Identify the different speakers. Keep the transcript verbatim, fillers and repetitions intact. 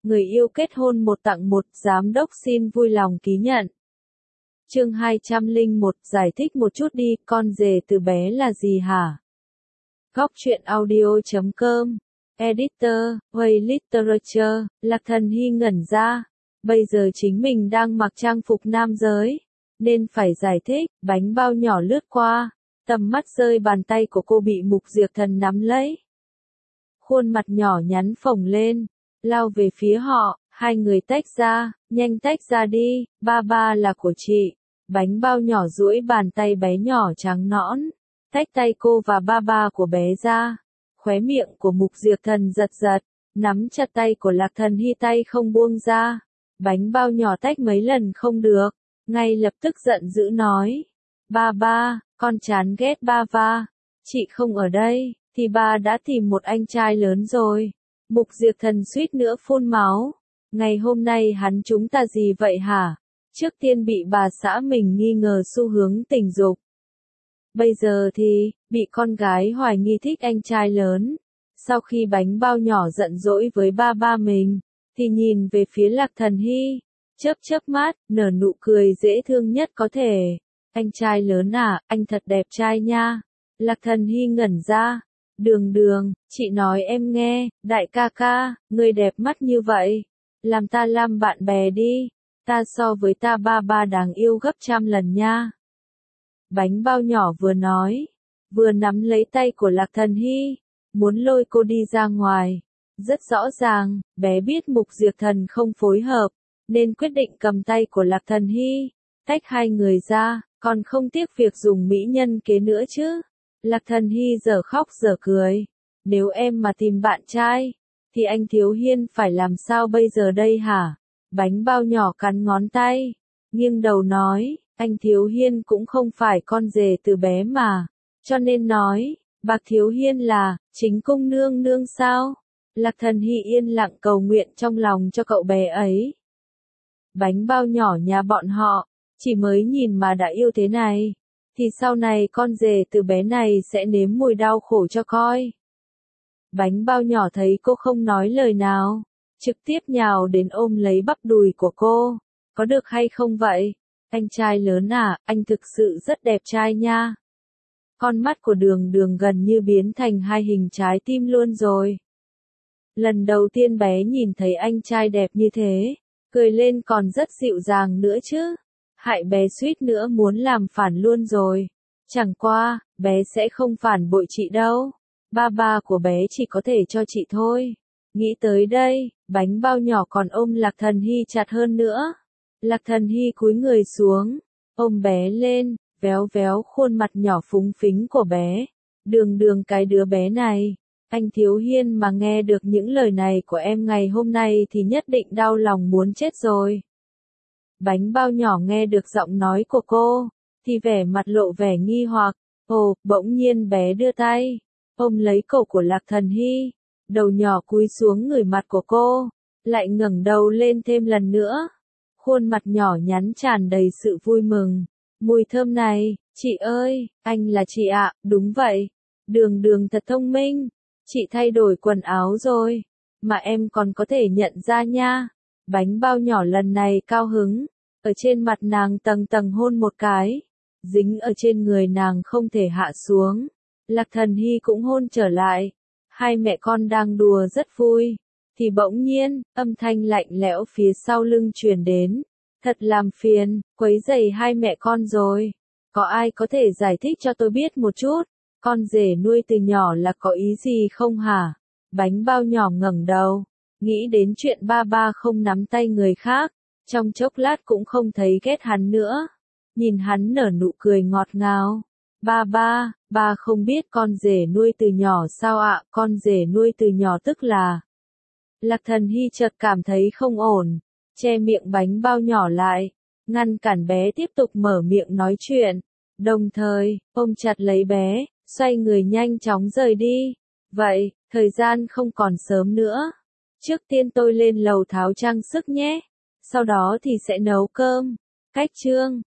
Speaker 1: người yêu kết hôn một tặng một, giám đốc xin vui lòng ký nhận. Chương hai trăm lẻ một, giải thích một chút đi, con rể từ bé là gì hả? Góc truyện audio chấm com, Editor, Way Literature, Lạc Thần Hy ngẩn ra. Bây giờ chính mình đang mặc trang phục nam giới, nên phải giải thích. Bánh bao nhỏ lướt qua, tầm mắt rơi bàn tay của cô bị Mục Diệp Thần nắm lấy. Khuôn mặt nhỏ nhắn phồng lên, lao về phía họ, hai người tách ra, nhanh tách ra đi, ba ba là của chị. Bánh bao nhỏ duỗi bàn tay bé nhỏ trắng nõn, tách tay cô và ba ba của bé ra. Khóe miệng của Mục Diệp Thần giật giật, nắm chặt tay của Lạc Thần Hy tay không buông ra. Bánh bao nhỏ tách mấy lần không được, ngay lập tức giận dữ nói. Ba ba, con chán ghét ba ba, chị không ở đây, thì ba đã tìm một anh trai lớn rồi. Mục Diệp Thần suýt nữa phun máu. Ngày hôm nay hắn chúng ta gì vậy hả? Trước tiên bị bà xã mình nghi ngờ xu hướng tình dục. Bây giờ thì, bị con gái hoài nghi thích anh trai lớn. Sau khi bánh bao nhỏ giận dỗi với ba ba mình, thì nhìn về phía Lạc Thần Hy, chớp chớp mắt, nở nụ cười dễ thương nhất có thể. Anh trai lớn à, anh thật đẹp trai nha. Lạc Thần Hy ngẩn ra. Đường đường, chị nói em nghe, đại ca ca, người đẹp mắt như vậy. Làm ta làm bạn bè đi. Ta so với ta ba ba đáng yêu gấp trăm lần nha. Bánh bao nhỏ vừa nói, vừa nắm lấy tay của Lạc Thần Hy, muốn lôi cô đi ra ngoài. Rất rõ ràng, bé biết Mục Diệp Thần không phối hợp, nên quyết định cầm tay của Lạc Thần Hy, tách hai người ra, còn không tiếc việc dùng mỹ nhân kế nữa chứ. Lạc Thần Hy giờ khóc giờ cười. Nếu em mà tìm bạn trai, thì anh Thiếu Hiên phải làm sao bây giờ đây hả? Bánh bao nhỏ cắn ngón tay, nghiêng đầu nói, anh Thiếu Hiên cũng không phải con rể từ bé mà, cho nên nói, bác Thiếu Hiên là, chính cung nương nương sao? Lạc Thần Hy yên lặng cầu nguyện trong lòng cho cậu bé ấy. Bánh bao nhỏ nhà bọn họ, chỉ mới nhìn mà đã yêu thế này, thì sau này con rể từ bé này sẽ nếm mùi đau khổ cho coi. Bánh bao nhỏ thấy cô không nói lời nào, trực tiếp nhào đến ôm lấy bắp đùi của cô. Có được hay không vậy? Anh trai lớn à, anh thực sự rất đẹp trai nha. Con mắt của đường đường gần như biến thành hai hình trái tim luôn rồi. Lần đầu tiên bé nhìn thấy anh trai đẹp như thế, cười lên còn rất dịu dàng nữa chứ. Hại bé suýt nữa muốn làm phản luôn rồi. Chẳng qua, bé sẽ không phản bội chị đâu. Ba ba của bé chỉ có thể cho chị thôi. Nghĩ tới đây, bánh bao nhỏ còn ôm Lạc Thần Hy chặt hơn nữa. Lạc Thần Hy cúi người xuống, ôm bé lên, véo véo khuôn mặt nhỏ phúng phính của bé. Đường đường cái đứa bé này, anh Thiếu Hiên mà nghe được những lời này của em ngày hôm nay thì nhất định đau lòng muốn chết rồi. Bánh bao nhỏ nghe được giọng nói của cô, thì vẻ mặt lộ vẻ nghi hoặc. Ồ, bỗng nhiên bé đưa tay, ôm lấy cổ của Lạc Thần Hy, đầu nhỏ cúi xuống người mặt của cô, lại ngẩng đầu lên thêm lần nữa. Khuôn mặt nhỏ nhắn tràn đầy sự vui mừng. Mùi thơm này, chị ơi, anh là chị ạ, đúng vậy. Đường đường thật thông minh, chị thay đổi quần áo rồi, mà em còn có thể nhận ra nha. Bánh bao nhỏ lần này cao hứng, ở trên mặt nàng tầng tầng hôn một cái, dính ở trên người nàng không thể hạ xuống. Lạc Thần Hy cũng hôn trở lại, hai mẹ con đang đùa rất vui, thì bỗng nhiên, âm thanh lạnh lẽo phía sau lưng truyền đến. Thật làm phiền, quấy rầy hai mẹ con rồi. Có ai có thể giải thích cho tôi biết một chút, con rể nuôi từ nhỏ là có ý gì không hả? Bánh bao nhỏ ngẩng đầu, nghĩ đến chuyện ba ba không nắm tay người khác, trong chốc lát cũng không thấy ghét hắn nữa. Nhìn hắn nở nụ cười ngọt ngào. Ba ba, ba không biết con rể nuôi từ nhỏ sao ạ? Con rể nuôi từ nhỏ tức là... Lạc Thần Hy chợt cảm thấy không ổn, che miệng bánh bao nhỏ lại, ngăn cản bé tiếp tục mở miệng nói chuyện, đồng thời, ôm chặt lấy bé, xoay người nhanh chóng rời đi. Vậy, thời gian không còn sớm nữa. Trước tiên tôi lên lầu tháo trang sức nhé, sau đó thì sẽ nấu cơm. Cách chương